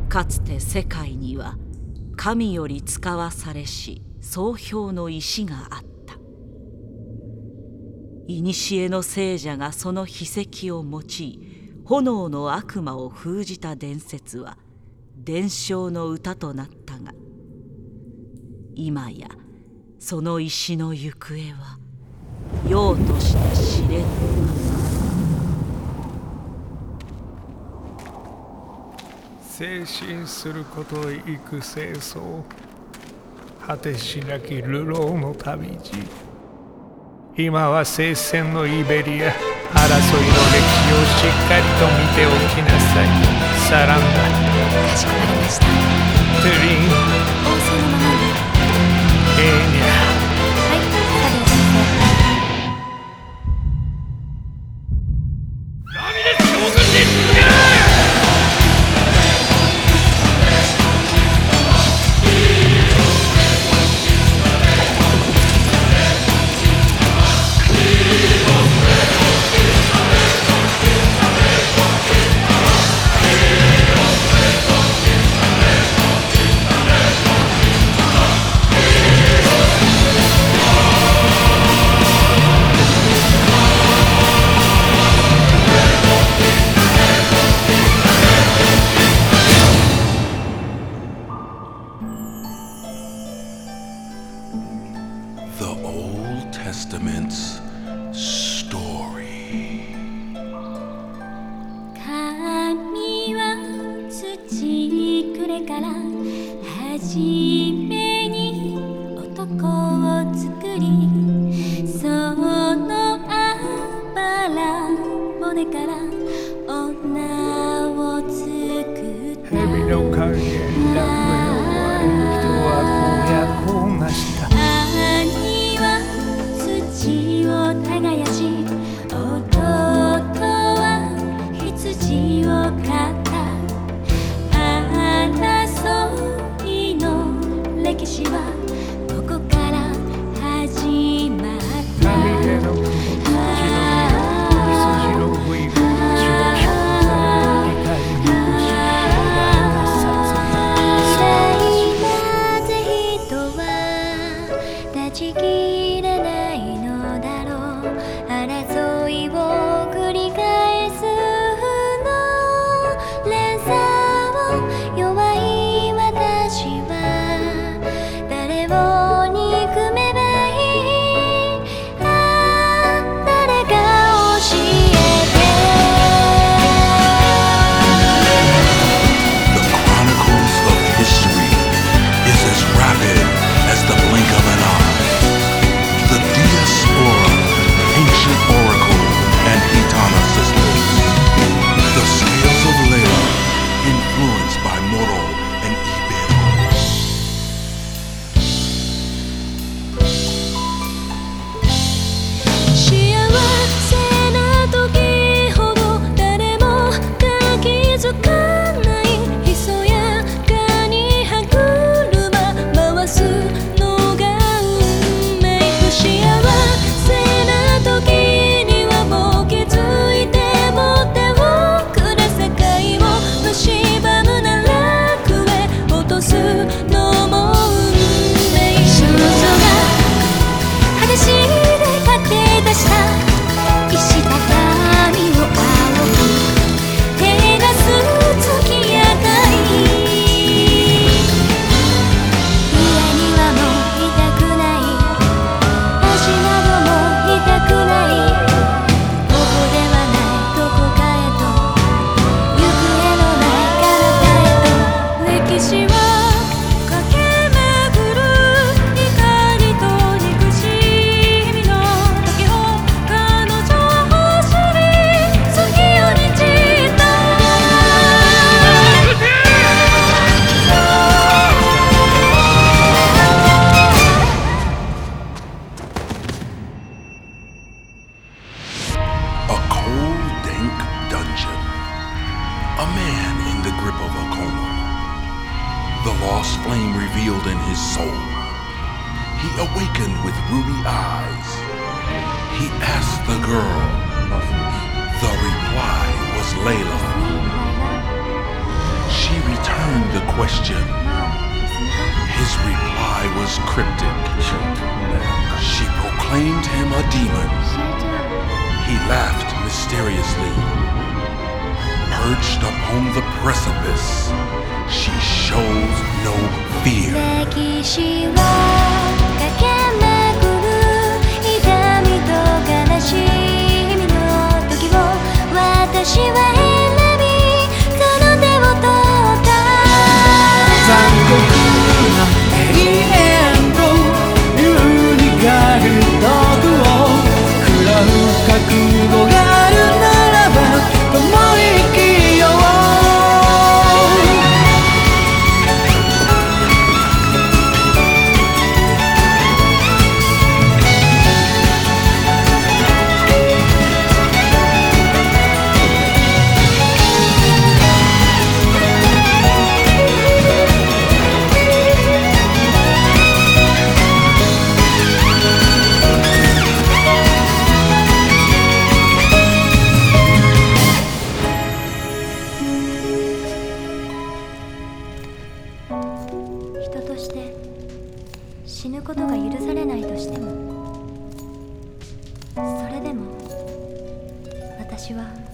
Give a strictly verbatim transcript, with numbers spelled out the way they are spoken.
かつて世界には神より使わされし総評の石があった。古の聖者がその秘跡を用い炎の悪魔を封じた伝説は伝承の歌となったが、今やその石の行方はようとして知れぬ。 精神することへ行く清掃、果てしなき流浪の旅路。今は聖戦のイベリア、争いの歴史をしっかりと見ておきなさい。サランダ。 かしこまりました。 トゥリーン。 仰せのままに。 エーニャ。 はい、加藤先生。 ラミレス将軍に続け！ The Old Testament's story. 神は土くれから初めに男を作り、そのあばら骨から女を作った。 蛇の影、楽園は人はこうやこうなした。 兄は土を耕し、弟は羊を飼った。争いの歴史はここから始まった。 旅への雲、羊のブイブイ、上昇の怒りにぶし、 なぜ人は断ち切れないのだろう。争いを繰り返すの連鎖を、弱い私は誰を憎めばいい？ああ、誰か教えて。 The chronicles of history is as rapid as the blink of an eye. The diaspora, ancient oracle, and Gitana sisters. The scales of Layla, influenced by Moro and Ibero. 幸せな時ほど誰もが気づかない。ひそやかに歯車回すのが運命。不幸せな時にはもう気づいても手をくれ。世界を蝕むなら楽へ落とすのも運命。少女が裸足で駆け出した石畳を仰ぐ手がす月明かり。家にはもういたくない、足なども痛くない。ここではないどこかへと、行方のない彼方へと。歴史は駆け巡る怒りと憎しみの時を、彼女は走り月夜に散った。 A cold, dank dungeon. A man in the grip of a coma. The lost flame revealed in his soul. He awakened with ruby eyes. He asked the girl. The reply was Layla. She returned returned the question. His reply was cryptic. She proclaimed him a demon. He laughed mysteriously. Perched upon the precipice, she shows no fear. 歴史を駆け巡る痛みと悲しみの時を私は選びその手を取った残酷な永遠と揺りがる毒を食らう覚悟があるならば共に生きよう人として死ぬことが許されないとしてもそれでも私は